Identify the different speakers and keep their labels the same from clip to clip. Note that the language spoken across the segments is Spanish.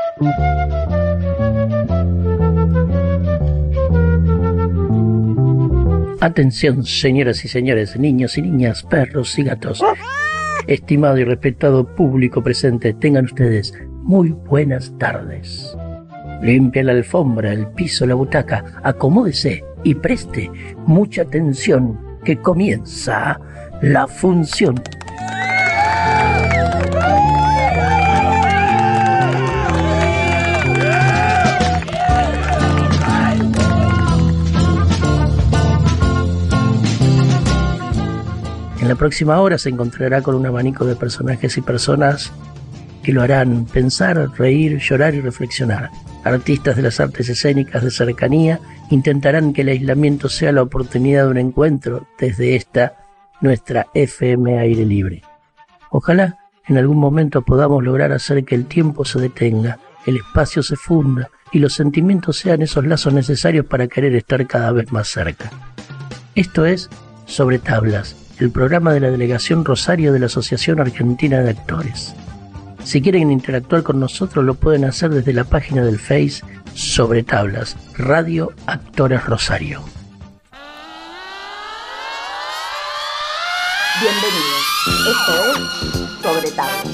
Speaker 1: Atención, señoras y señores, niños y niñas, perros y gatos. Estimado y respetado público presente, tengan ustedes muy buenas tardes. Limpia la alfombra, el piso, la butaca, acomódese y preste mucha atención que comienza la función. En la próxima hora se encontrará con un abanico de personajes y personas que lo harán pensar, reír, llorar y reflexionar. Artistas de las artes escénicas de cercanía intentarán que el aislamiento sea la oportunidad de un encuentro desde esta, nuestra FM Aire Libre. Ojalá en algún momento podamos lograr hacer que el tiempo se detenga, el espacio se funda y los sentimientos sean esos lazos necesarios para querer estar cada vez más cerca. Esto es Sobre Tablas, el programa de la Delegación Rosario de la Asociación Argentina de Actores. Si quieren interactuar con nosotros lo pueden hacer desde la página del Face Sobre Tablas, Radio Actores Rosario.
Speaker 2: Bienvenidos, esto es Sobre Tablas.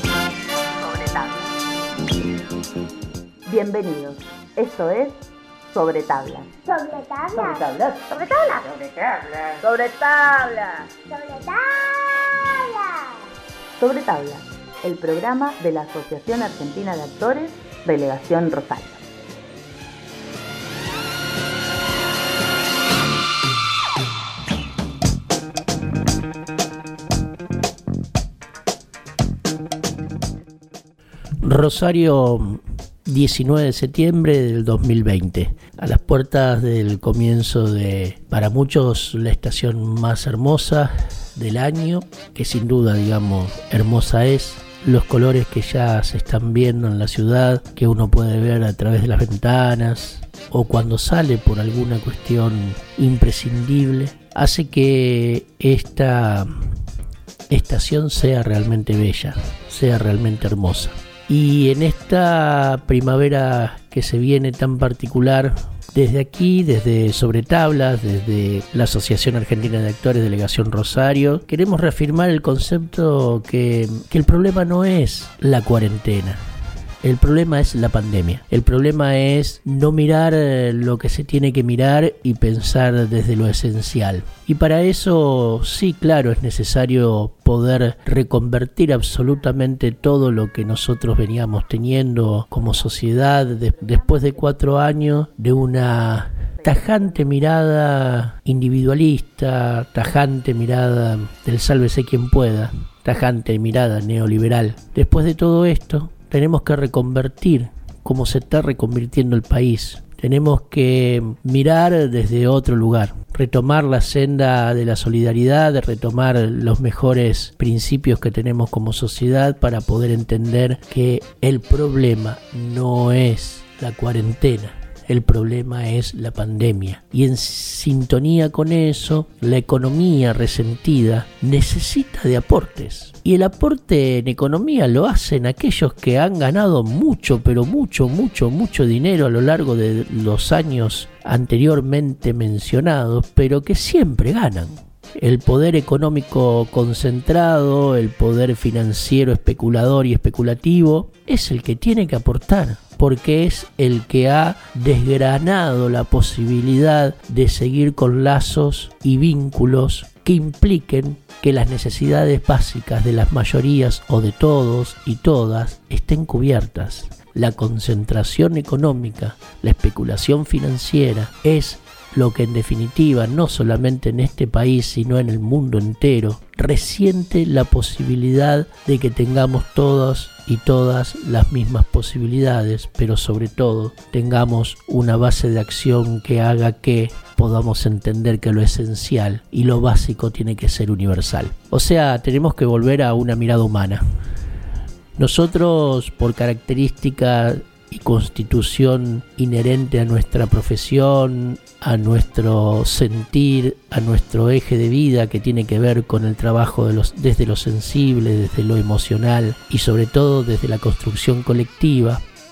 Speaker 2: Bienvenidos, esto es Sobre Tablas.
Speaker 3: Sobre tablas.
Speaker 2: Sobre tablas.
Speaker 3: Sobre tablas.
Speaker 2: Sobre tablas. Sobre tablas.
Speaker 3: Sobre tablas.
Speaker 2: Sobre Tablas, el programa de la Asociación Argentina de Actores, Delegación Rosario.
Speaker 1: Rosario, 19 de septiembre del 2020, a las puertas del comienzo de, para muchos, la estación más hermosa del año, que sin duda, digamos, hermosa es. Los colores que ya se están viendo en la ciudad, que uno puede ver a través de las ventanas, o cuando sale por alguna cuestión imprescindible, hace que esta estación sea realmente bella, sea realmente hermosa. Y en esta primavera que se viene tan particular, desde aquí, desde Sobre Tablas, desde la Asociación Argentina de Actores, Delegación Rosario, queremos reafirmar el concepto que el problema no es la cuarentena. El problema es la pandemia. El problema es no mirar lo que se tiene que mirar y pensar desde lo esencial. Y para eso, sí, claro, es necesario poder reconvertir absolutamente todo lo que nosotros veníamos teniendo como sociedad después de 4 años de una tajante mirada individualista, tajante mirada del sálvese quien pueda, tajante mirada neoliberal. Después de todo esto, tenemos que reconvertir cómo se está reconvirtiendo el país. Tenemos que mirar desde otro lugar, retomar la senda de la solidaridad, retomar los mejores principios que tenemos como sociedad para poder entender que el problema no es la cuarentena. El problema es la pandemia. Y en sintonía con eso, la economía resentida necesita de aportes. Y el aporte en economía lo hacen aquellos que han ganado mucho, pero mucho dinero a lo largo de los años anteriormente mencionados, pero que siempre ganan. El poder económico concentrado, el poder financiero especulador y especulativo, es el que tiene que aportar, porque es el que ha desgranado la posibilidad de seguir con lazos y vínculos que impliquen que las necesidades básicas de las mayorías o de todos y todas estén cubiertas. La concentración económica, la especulación financiera es lo que en definitiva, no solamente en este país, sino en el mundo entero, resiente la posibilidad de que tengamos todos y todas las mismas posibilidades, pero sobre todo tengamos una base de acción que haga que podamos entender que lo esencial y lo básico tiene que ser universal. O sea, tenemos que volver a una mirada humana. Nosotros, por característica y constitución inherente a nuestra profesión, a nuestro sentir, a nuestro eje de vida que tiene que ver con el trabajo desde lo sensible, desde lo emocional y sobre todo desde la construcción colectiva,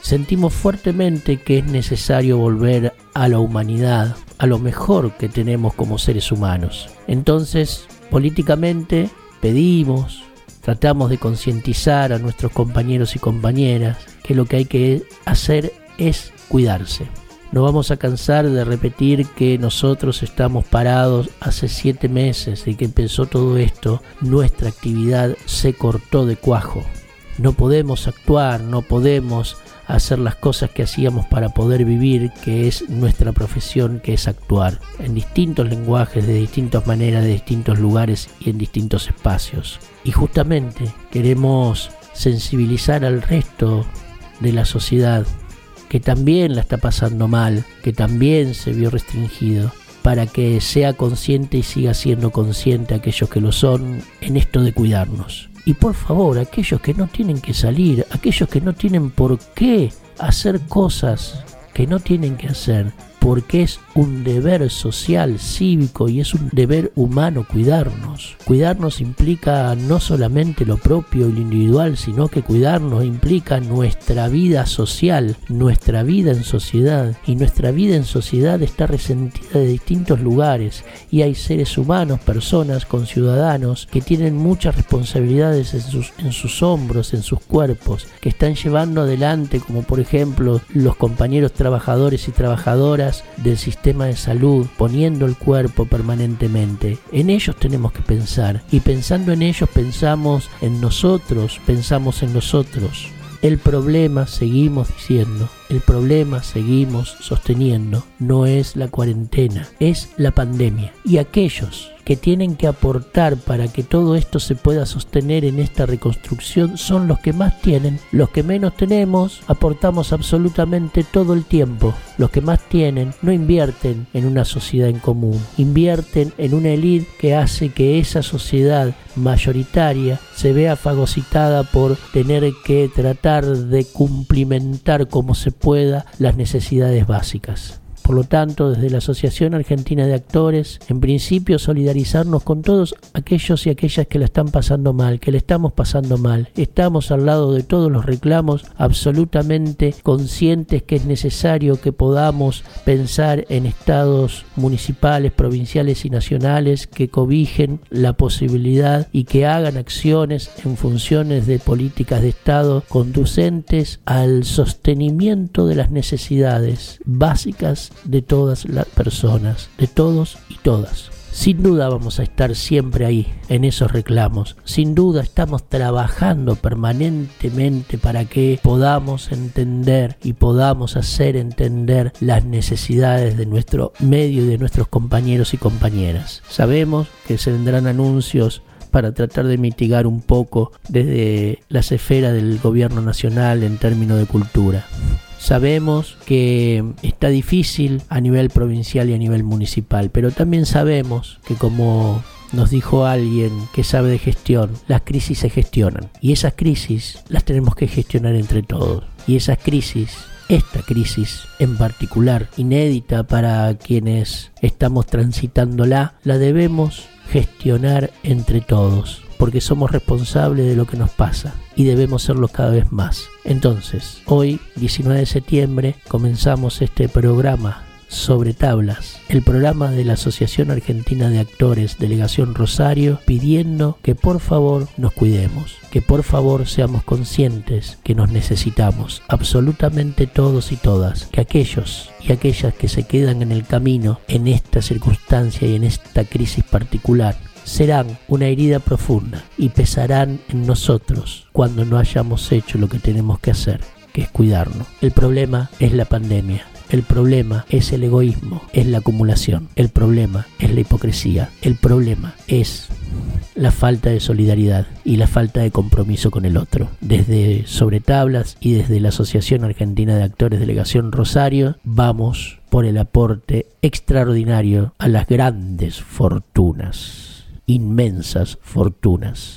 Speaker 1: sentimos fuertemente que es necesario volver a la humanidad, a lo mejor que tenemos como seres humanos. Entonces, políticamente pedimos, tratamos de concientizar a nuestros compañeros y compañeras que lo que hay que hacer es cuidarse. No vamos a cansar de repetir que nosotros estamos parados hace 7 meses de que empezó todo esto. Nuestra actividad se cortó de cuajo. No podemos actuar, no podemos hacer las cosas que hacíamos para poder vivir, que es nuestra profesión, que es actuar en distintos lenguajes, de distintas maneras, de distintos lugares y en distintos espacios. Y justamente queremos sensibilizar al resto de la sociedad, que también la está pasando mal, que también se vio restringido, para que sea consciente y siga siendo consciente aquellos que lo son en esto de cuidarnos. Y por favor, aquellos que no tienen que salir, aquellos que no tienen por qué hacer cosas que no tienen que hacer, porque es un deber social, cívico y es un deber humano cuidarnos. Cuidarnos implica no solamente lo propio y lo individual, sino que cuidarnos implica nuestra vida social, nuestra vida en sociedad. Y nuestra vida en sociedad está resentida de distintos lugares y hay seres humanos, personas, conciudadanos que tienen muchas responsabilidades en sus hombros, en sus cuerpos, que están llevando adelante, como por ejemplo los compañeros trabajadores y trabajadoras del sistema de salud, poniendo el cuerpo permanentemente. En ellos tenemos que pensar, y pensando en ellos pensamos en nosotros, pensamos en nosotros. El problema, seguimos diciendo, el problema, seguimos sosteniendo, no es la cuarentena, es la pandemia. Y aquellos que tienen que aportar para que todo esto se pueda sostener en esta reconstrucción son los que más tienen. Los que menos tenemos aportamos absolutamente todo el tiempo. Los que más tienen no invierten en una sociedad en común, invierten en una élite que hace que esa sociedad mayoritaria se vea fagocitada por tener que tratar de cumplimentar como se pueda las necesidades básicas. Por lo tanto, desde la Asociación Argentina de Actores, en principio solidarizarnos con todos aquellos y aquellas que la están pasando mal, que le estamos pasando mal. Estamos al lado de todos los reclamos, absolutamente conscientes que es necesario que podamos pensar en estados municipales, provinciales y nacionales que cobijen la posibilidad y que hagan acciones en funciones de políticas de Estado conducentes al sostenimiento de las necesidades básicas de todas las personas, de todos y todas. Sin duda vamos a estar siempre ahí, en esos reclamos. Sin duda estamos trabajando permanentemente para que podamos entender y podamos hacer entender las necesidades de nuestro medio y de nuestros compañeros y compañeras. Sabemos que se vendrán anuncios para tratar de mitigar un poco desde las esferas del gobierno nacional en términos de cultura. Sabemos que está difícil a nivel provincial y a nivel municipal, pero también sabemos que, como nos dijo alguien que sabe de gestión, las crisis se gestionan y esas crisis las tenemos que gestionar entre todos. Y esas crisis, esta crisis en particular, inédita para quienes estamos transitándola, la debemos gestionar entre todos, porque somos responsables de lo que nos pasa y debemos serlo cada vez más. Entonces, hoy, 19 de septiembre, comenzamos este programa Sobre Tablas, el programa de la Asociación Argentina de Actores, Delegación Rosario, pidiendo que por favor nos cuidemos, que por favor seamos conscientes que nos necesitamos, absolutamente todos y todas, que aquellos y aquellas que se quedan en el camino en esta circunstancia y en esta crisis particular, serán una herida profunda y pesarán en nosotros cuando no hayamos hecho lo que tenemos que hacer, que es cuidarnos. El problema es la pandemia. El problema es el egoísmo, es la acumulación. El problema es la hipocresía. El problema es la falta de solidaridad y la falta de compromiso con el otro. Desde Sobre Tablas y desde la Asociación Argentina de Actores Delegación Rosario, vamos por el aporte extraordinario a las grandes fortunas, inmensas fortunas.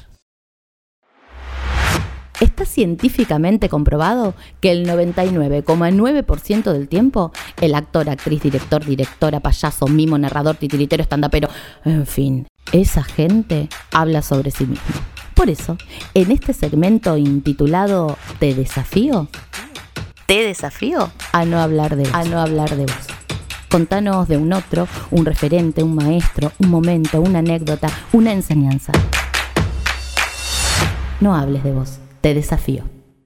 Speaker 4: Está científicamente comprobado que el 99,9% del tiempo el actor, actriz, director, directora, payaso, mimo, narrador, titiritero, estandapero, en fin, esa gente habla sobre sí mismo. Por eso, en este segmento intitulado Te desafío, Te desafío a no hablar de vos. Contanos de un otro, un referente, un maestro, un momento, una anécdota, una enseñanza. No hables de vos. Te desafío.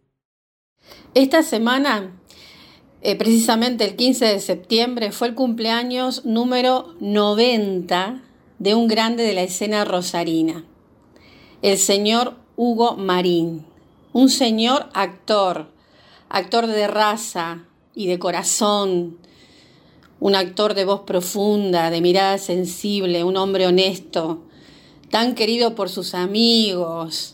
Speaker 5: Esta semana, precisamente el 15 de septiembre, fue el cumpleaños número 90 de un grande de la escena rosarina, el señor Hugo Marín, un señor actor de raza y de corazón, un actor de voz profunda, de mirada sensible, un hombre honesto, tan querido por sus amigos,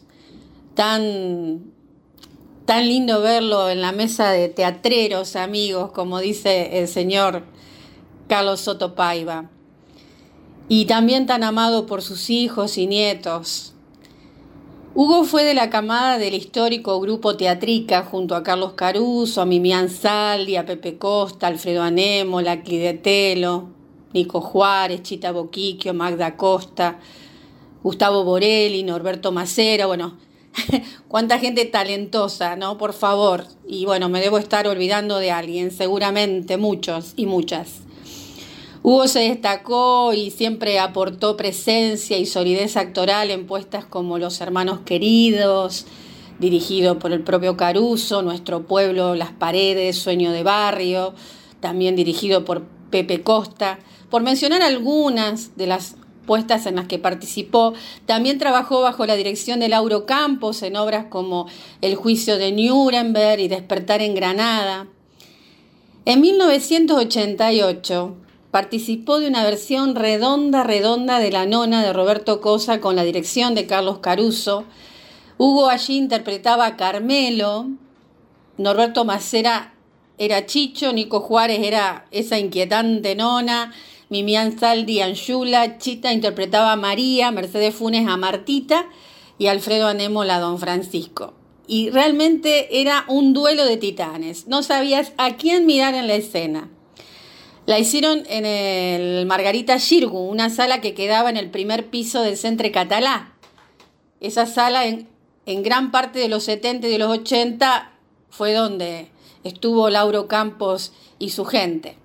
Speaker 5: tan lindo verlo en la mesa de teatreros amigos, como dice el señor Carlos Soto Paiva, y también tan amado por sus hijos y nietos. Hugo fue de la camada del histórico grupo Teatrica junto a Carlos Caruso, a Mimi Ansaldi, a Pepe Costa, Alfredo Anemo, La Clidetelo, Nico Juárez, Chita Boquiquio, Magda Costa, Gustavo Borelli, Norberto Macera, bueno, cuánta gente talentosa, ¿no? Por favor. Y bueno, me debo estar olvidando de alguien, seguramente muchos y muchas. Hugo se destacó y siempre aportó presencia y solidez actoral en puestas como Los Hermanos Queridos, dirigido por el propio Caruso, Nuestro Pueblo, Las Paredes, Sueño de Barrio, también dirigido por Pepe Costa, por mencionar algunas de las puestas en las que participó. También trabajó bajo la dirección de Lauro Campos en obras como El Juicio de Nuremberg y Despertar en Granada. En 1988 participó de una versión redonda de La Nona de Roberto Cosa con la dirección de Carlos Caruso. Hugo allí interpretaba a Carmelo, Norberto Macera era Chicho, Nico Juárez era esa inquietante nona, Mimi Ansaldi Anjula, Chita interpretaba a María, Mercedes Funes a Martita y Alfredo Anemo la Don Francisco. Y realmente era un duelo de titanes, no sabías a quién mirar en la escena. La hicieron en el Margarita Xirgu, una sala que quedaba en el primer piso del Centre Català. Esa sala en gran parte de los 70 y de los 80 fue donde estuvo Lauro Campos y su gente.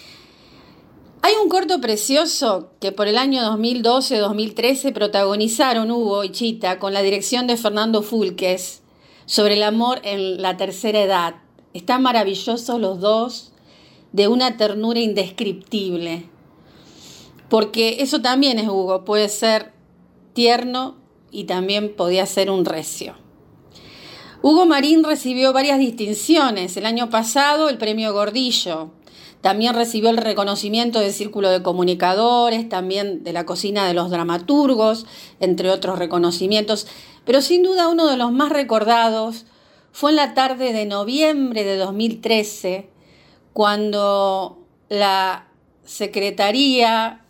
Speaker 5: Hay un corto precioso que por el año 2012-2013 protagonizaron Hugo y Chita con la dirección de Fernando Fulques sobre el amor en la tercera edad. Están maravillosos los dos, de una ternura indescriptible, porque eso también es Hugo, puede ser tierno y también podía ser un recio. Hugo Marín recibió varias distinciones, el año pasado el premio Gordillo, también recibió el reconocimiento del Círculo de Comunicadores, también de la Cocina de los Dramaturgos, entre otros reconocimientos, pero sin duda uno de los más recordados fue en la tarde de noviembre de 2013, cuando la Secretaría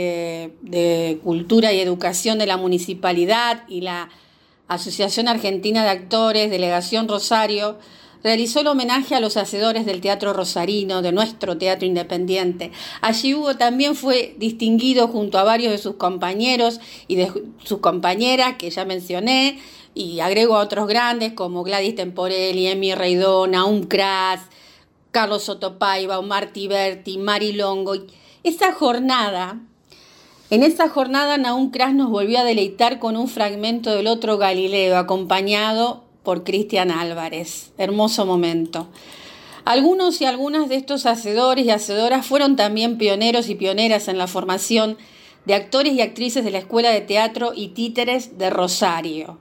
Speaker 5: de Cultura y Educación de la Municipalidad y la Asociación Argentina de Actores, Delegación Rosario, realizó el homenaje a los hacedores del teatro rosarino, de nuestro teatro independiente. Allí Hugo también fue distinguido junto a varios de sus compañeros y de sus compañeras, que ya mencioné, y agrego a otros grandes como Gladys Temporelli, Emi Reidón, Naum Kras, Carlos Soto Paiva, Omar Tiberti, Mari Longo. En esa jornada, Naum Kras nos volvió a deleitar con un fragmento del otro Galileo, acompañado por Cristian Álvarez. Hermoso momento. Algunos y algunas de estos hacedores y hacedoras fueron también pioneros y pioneras en la formación de actores y actrices de la Escuela de Teatro y Títeres de Rosario.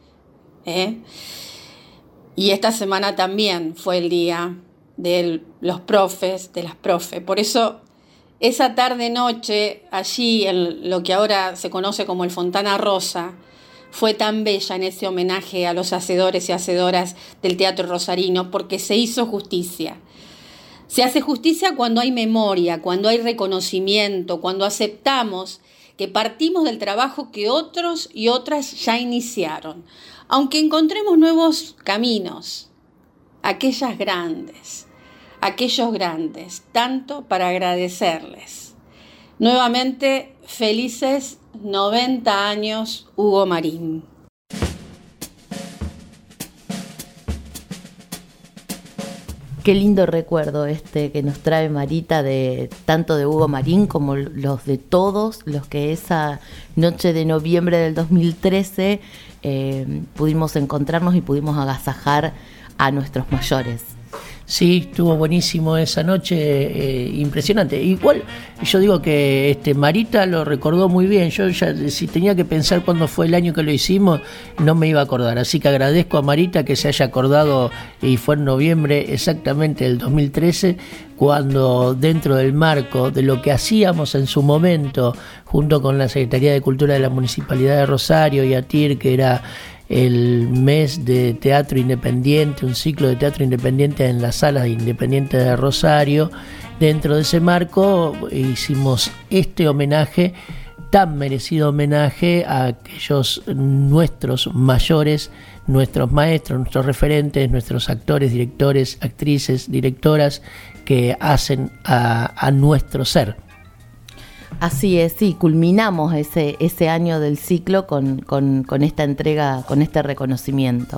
Speaker 5: Y esta semana también fue el día de los profes, de las profes. Por eso, esa tarde-noche, allí en lo que ahora se conoce como el Fontana Rosa, fue tan bella en ese homenaje a los hacedores y hacedoras del teatro rosarino, porque se hizo justicia. Se hace justicia cuando hay memoria, cuando hay reconocimiento, cuando aceptamos que partimos del trabajo que otros y otras ya iniciaron, aunque encontremos nuevos caminos, aquellos grandes, tanto para agradecerles. Nuevamente, felices 90 años, Hugo Marín.
Speaker 4: Qué lindo recuerdo que nos trae Marita, de tanto de Hugo Marín como los de todos los que esa noche de noviembre del 2013 pudimos encontrarnos y pudimos agasajar a nuestros mayores.
Speaker 1: Sí, estuvo buenísimo esa noche, impresionante. Igual yo digo que Marita lo recordó muy bien. Yo ya, si tenía que pensar cuándo fue el año que lo hicimos, no me iba a acordar. Así que agradezco a Marita que se haya acordado, y fue en noviembre exactamente del 2013, cuando dentro del marco de lo que hacíamos en su momento, junto con la Secretaría de Cultura de la Municipalidad de Rosario y ATIR, que era el mes de teatro independiente, un ciclo de teatro independiente en las salas independientes de Rosario. Dentro de ese marco hicimos este homenaje, tan merecido homenaje a aquellos nuestros mayores, nuestros maestros, nuestros referentes, nuestros actores, directores, actrices, directoras, que hacen a nuestro ser.
Speaker 4: Así es, sí, culminamos ese año del ciclo con esta entrega, con este reconocimiento.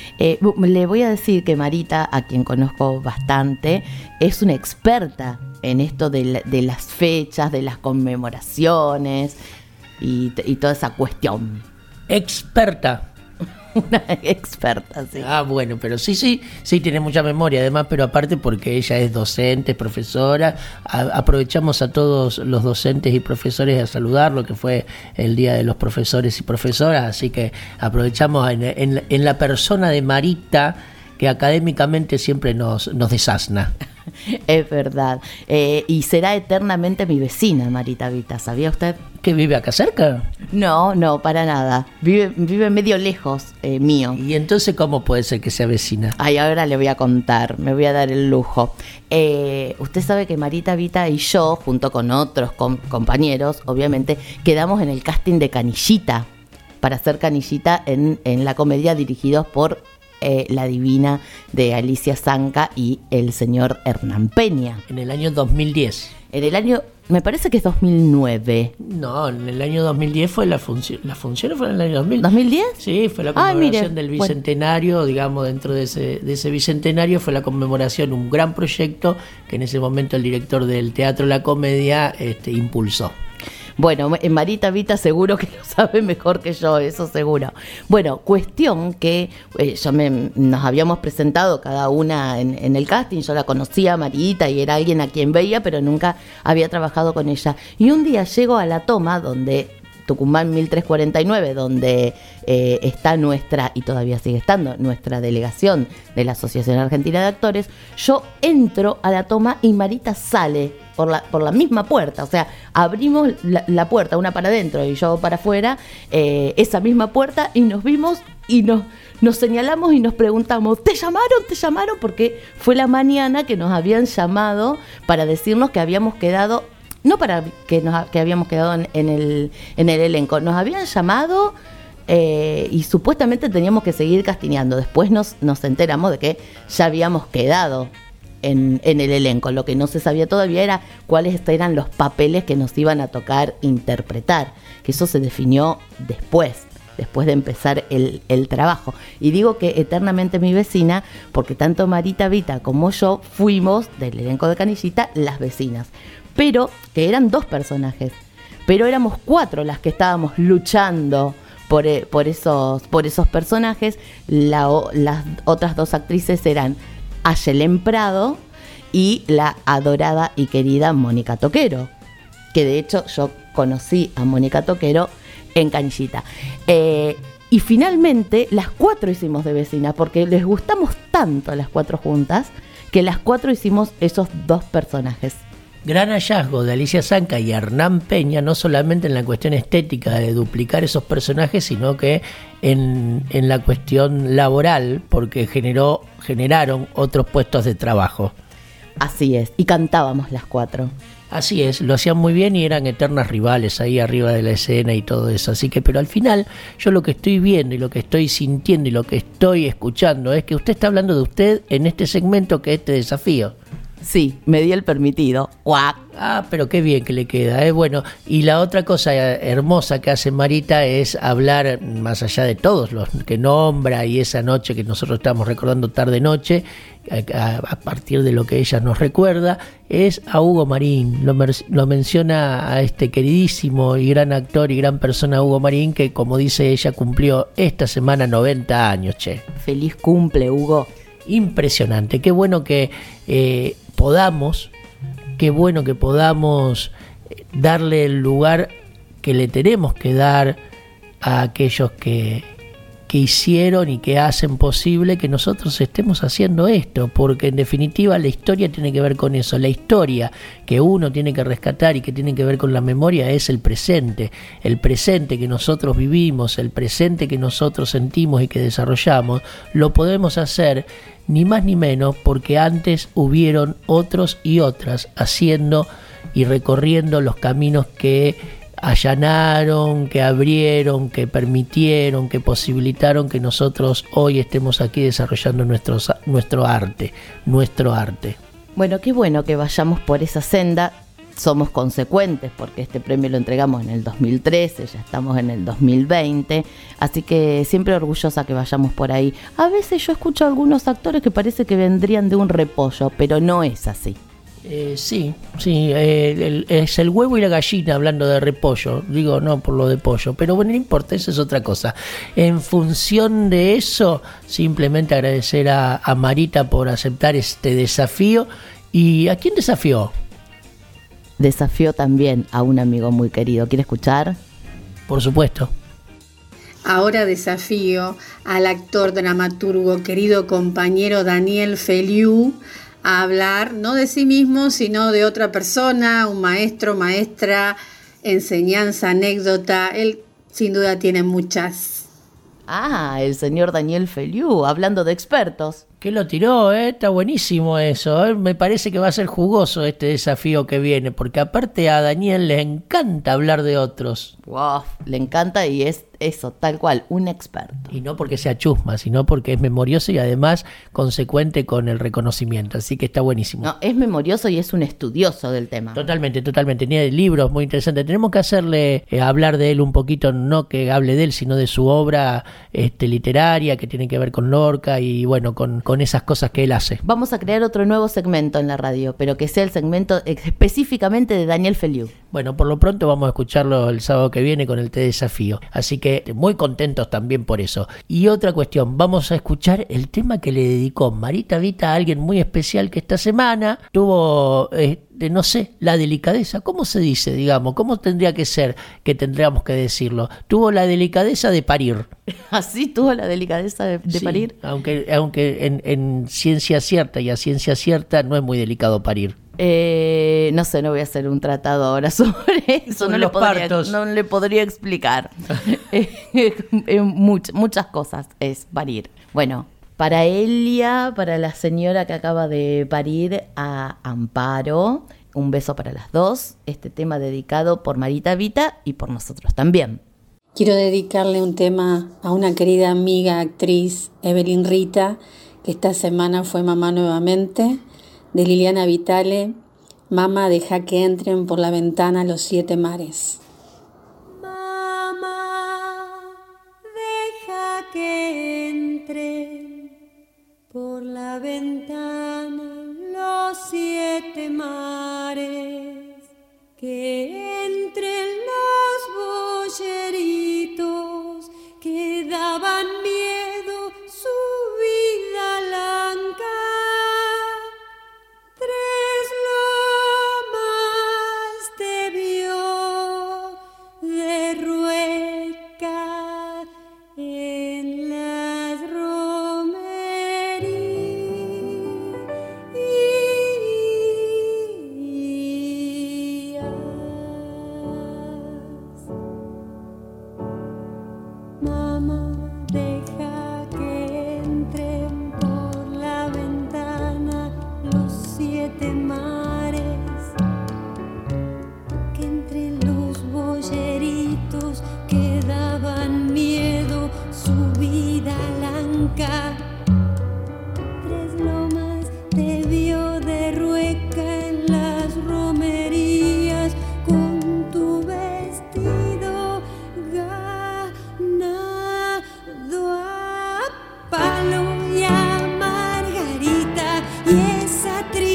Speaker 4: Le voy a decir que Marita, a quien conozco bastante, es una experta en esto de las fechas, de las conmemoraciones y toda esa cuestión.
Speaker 1: Experta.
Speaker 4: Una experta, sí.
Speaker 1: Ah, bueno, pero sí tiene mucha memoria, además, pero aparte porque ella es docente, es profesora. Aprovechamos a todos los docentes y profesores a saludar, que fue el Día de los Profesores y Profesoras, así que aprovechamos en la persona de Marita, que académicamente siempre nos desasna.
Speaker 4: Es verdad. Y será eternamente mi vecina, Marita Vita, ¿sabía usted?
Speaker 1: ¿Que vive acá cerca?
Speaker 4: No, para nada. Vive medio lejos mío.
Speaker 1: ¿Y entonces cómo puede ser que sea vecina?
Speaker 4: Ay, ahora le voy a contar, me voy a dar el lujo. Usted sabe que Marita Vita y yo, junto con otros compañeros, obviamente, quedamos en el casting de Canillita, para hacer Canillita en la comedia dirigidos por La Divina de Alicia Zanca y el señor Hernán Peña.
Speaker 1: En el año 2010.
Speaker 4: En el año, me parece que es 2009.
Speaker 1: No, en el año 2010 fue la función. ¿Las funciones fueron en el año 2000?
Speaker 4: ¿2010?
Speaker 1: Sí, fue la conmemoración del bicentenario, bueno. Digamos, dentro de ese bicentenario fue la conmemoración, un gran proyecto que en ese momento el director del Teatro La Comedia impulsó.
Speaker 4: Bueno, Marita Vita seguro que lo sabe mejor que yo, eso seguro. Bueno, cuestión que nos habíamos presentado cada una en el casting. Yo la conocía a Marita y era alguien a quien veía, pero nunca había trabajado con ella. Y un día llego a la toma, donde Tucumán 1349, donde está nuestra, y todavía sigue estando, nuestra delegación de la Asociación Argentina de Actores. Yo entro a la toma y Marita sale por la misma puerta, o sea, abrimos la puerta, una para adentro y yo para afuera, esa misma puerta, y nos vimos y nos señalamos y nos preguntamos, ¿te llamaron? Porque fue la mañana que nos habían llamado para decirnos que habíamos quedado, no para que habíamos quedado en el elenco, nos habían llamado y supuestamente teníamos que seguir castineando. Después nos enteramos de que ya habíamos quedado en el elenco. Lo que no se sabía todavía era cuáles eran los papeles que nos iban a tocar interpretar, que eso se definió después de empezar el trabajo. Y digo que eternamente mi vecina, porque tanto Marita Vita como yo fuimos del elenco de Canillita las vecinas, pero que eran 2 personajes, pero éramos 4 las que estábamos luchando por esos personajes. Las otras 2 actrices eran Ayelén Prado y la adorada y querida Mónica Toquero, que de hecho yo conocí a Mónica Toquero en Canillita. Y finalmente las 4 hicimos de vecinas, porque les gustamos tanto las 4 juntas, que las 4 hicimos esos 2 personajes.
Speaker 1: Gran hallazgo de Alicia Zanca y Hernán Peña, no solamente en la cuestión estética de duplicar esos personajes, sino que en la cuestión laboral, porque generaron otros puestos de trabajo.
Speaker 4: Así es, y cantábamos las 4.
Speaker 1: Así es, lo hacían muy bien y eran eternas rivales ahí arriba de la escena y todo eso. Así que, pero al final, yo lo que estoy viendo y lo que estoy sintiendo y lo que estoy escuchando es que usted está hablando de usted en este segmento, que es este desafío.
Speaker 4: Sí, me di el permitido. ¡Guac!
Speaker 1: Ah, pero qué bien que le queda, ¿eh? Bueno, y la otra cosa hermosa que hace Marita es hablar, más allá de todos los que nombra y esa noche que nosotros estamos recordando tarde-noche, a partir de lo que ella nos recuerda, es a Hugo Marín. Lo menciona a este queridísimo y gran actor y gran persona Hugo Marín, que como dice ella cumplió esta semana 90 años, che.
Speaker 4: Feliz cumple, Hugo.
Speaker 1: Impresionante, qué bueno que podamos darle el lugar que le tenemos que dar a aquellos que hicieron y que hacen posible que nosotros estemos haciendo esto, porque en definitiva la historia tiene que ver con eso. La historia que uno tiene que rescatar y que tiene que ver con la memoria es el presente que nosotros vivimos, el presente que nosotros sentimos y que desarrollamos. Lo podemos hacer ni más ni menos porque antes hubieron otros y otras haciendo y recorriendo los caminos que allanaron, que abrieron, que permitieron, que posibilitaron que nosotros hoy estemos aquí desarrollando nuestro arte.
Speaker 4: Bueno, qué bueno que vayamos por esa senda. Somos consecuentes porque este premio lo entregamos en el 2013, ya estamos en el 2020, así que siempre orgullosa que vayamos por ahí. A veces yo escucho a algunos actores que parece que vendrían de un repollo, pero no es así.
Speaker 1: Sí, es el huevo y la gallina hablando de repollo, digo no por lo de pollo, pero bueno, no importa, eso es otra cosa. En función de eso, simplemente agradecer a Marita por aceptar este desafío. ¿Y a quién desafió?
Speaker 4: Desafió también a un amigo muy querido. ¿Quiere escuchar?
Speaker 1: Por supuesto.
Speaker 5: Ahora desafío al actor, dramaturgo, querido compañero Daniel Feliu a hablar no de sí mismo, sino de otra persona, un maestro, maestra, enseñanza, anécdota. Él sin duda tiene muchas.
Speaker 4: Ah, el señor Daniel Feliu, hablando de expertos.
Speaker 1: ¿Qué lo tiró? Está buenísimo eso. Me parece que va a ser jugoso este desafío que viene, porque aparte a Daniel le encanta hablar de otros.
Speaker 4: Wow, le encanta y es eso, tal cual, un experto.
Speaker 1: Y no porque sea chusma, sino porque es memorioso y además consecuente con el reconocimiento. Así que está buenísimo.
Speaker 4: No, es memorioso y es un estudioso del tema.
Speaker 1: Totalmente. Tiene libros muy interesantes. Tenemos que hacerle hablar de él un poquito, no que hable de él, sino de su obra literaria que tiene que ver con Lorca y bueno, con esas cosas que él hace.
Speaker 4: Vamos a crear otro nuevo segmento en la radio, pero que sea el segmento específicamente de Daniel Feliu.
Speaker 1: Bueno, por lo pronto vamos a escucharlo el sábado que viene con el Te Desafío. Así que muy contentos también por eso. Y otra cuestión, vamos a escuchar el tema que le dedicó Marita Vita a alguien muy especial que esta semana tuvo, no sé, la delicadeza. ¿Cómo se dice, digamos? ¿Cómo tendría que ser que tendríamos que decirlo? Tuvo la delicadeza de parir.
Speaker 4: ¿Así tuvo la delicadeza de
Speaker 1: Sí,
Speaker 4: parir?
Speaker 1: Aunque en ciencia cierta y a ciencia cierta no es muy delicado parir.
Speaker 4: No sé, no voy a hacer un tratado ahora sobre eso.
Speaker 1: Sobre los partos.
Speaker 4: No le podría explicar. Muchas cosas es parir. Bueno, para Elia, para la señora que acaba de parir, a Amparo, un beso para las dos. Este tema dedicado por Marita Vita y por nosotros también.
Speaker 5: Quiero dedicarle un tema a una querida amiga, actriz, Evelyn Rita, que esta semana fue mamá nuevamente, de Liliana Vitale, Mamá, deja que entren por la ventana los 7 mares.
Speaker 6: Mamá, deja que entren por la ventana los 7 mares, que entren los boyeritos que daban miedo su vida blanca. 3 lomas te vio de Rueca en las romerías.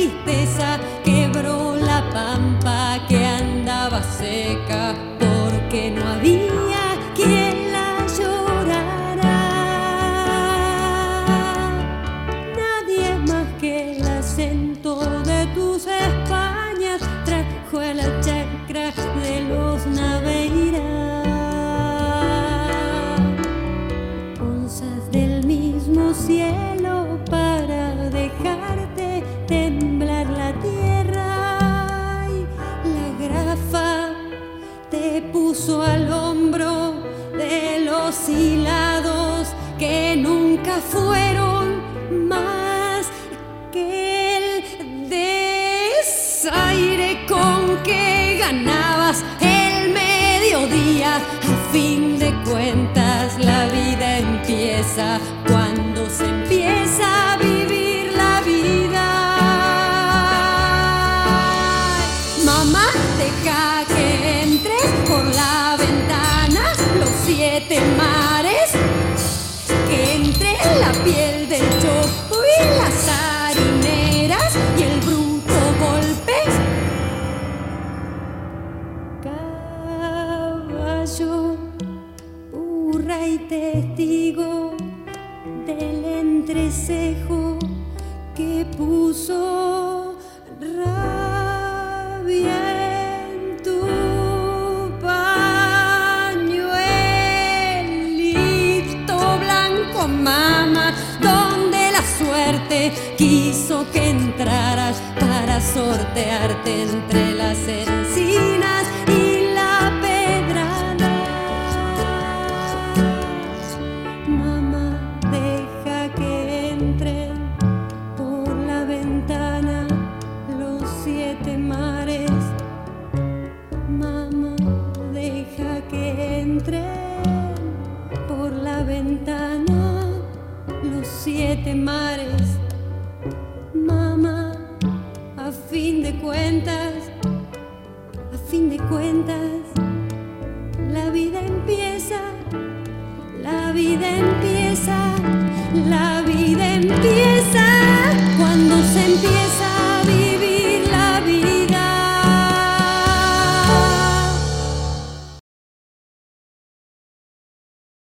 Speaker 6: tristeza quebró la pampa que andaba seca, porque no había quien la llorara. Nadie más que el acento de tus Españas trajo a la chacra de los Naveira. Onzas del mismo cielo para dejarte temblar la tierra, y la grafa te puso al hombro de los hilados que nunca fueron más que el desaire con que ganabas el mediodía. A fin de cuentas la vida empieza cuando se empieza a vivir la vida. Mamá, deja que entres por la ventana los 7 mares, que entre la piel del chopo y las harineras y el bruto golpe. Caballo, burra y testigo del entrecejo que puso rabia en tu pañuelito blanco, mamá, donde la suerte quiso que entraras para sortearte entre las encinas y la pedrada. Mamá, deja que entren por la ventana los 7 mares. Mamá, deja que entren por la ventana los 7 mares. Mamá, a fin de cuentas, la vida empieza, la vida empieza, la vida empieza.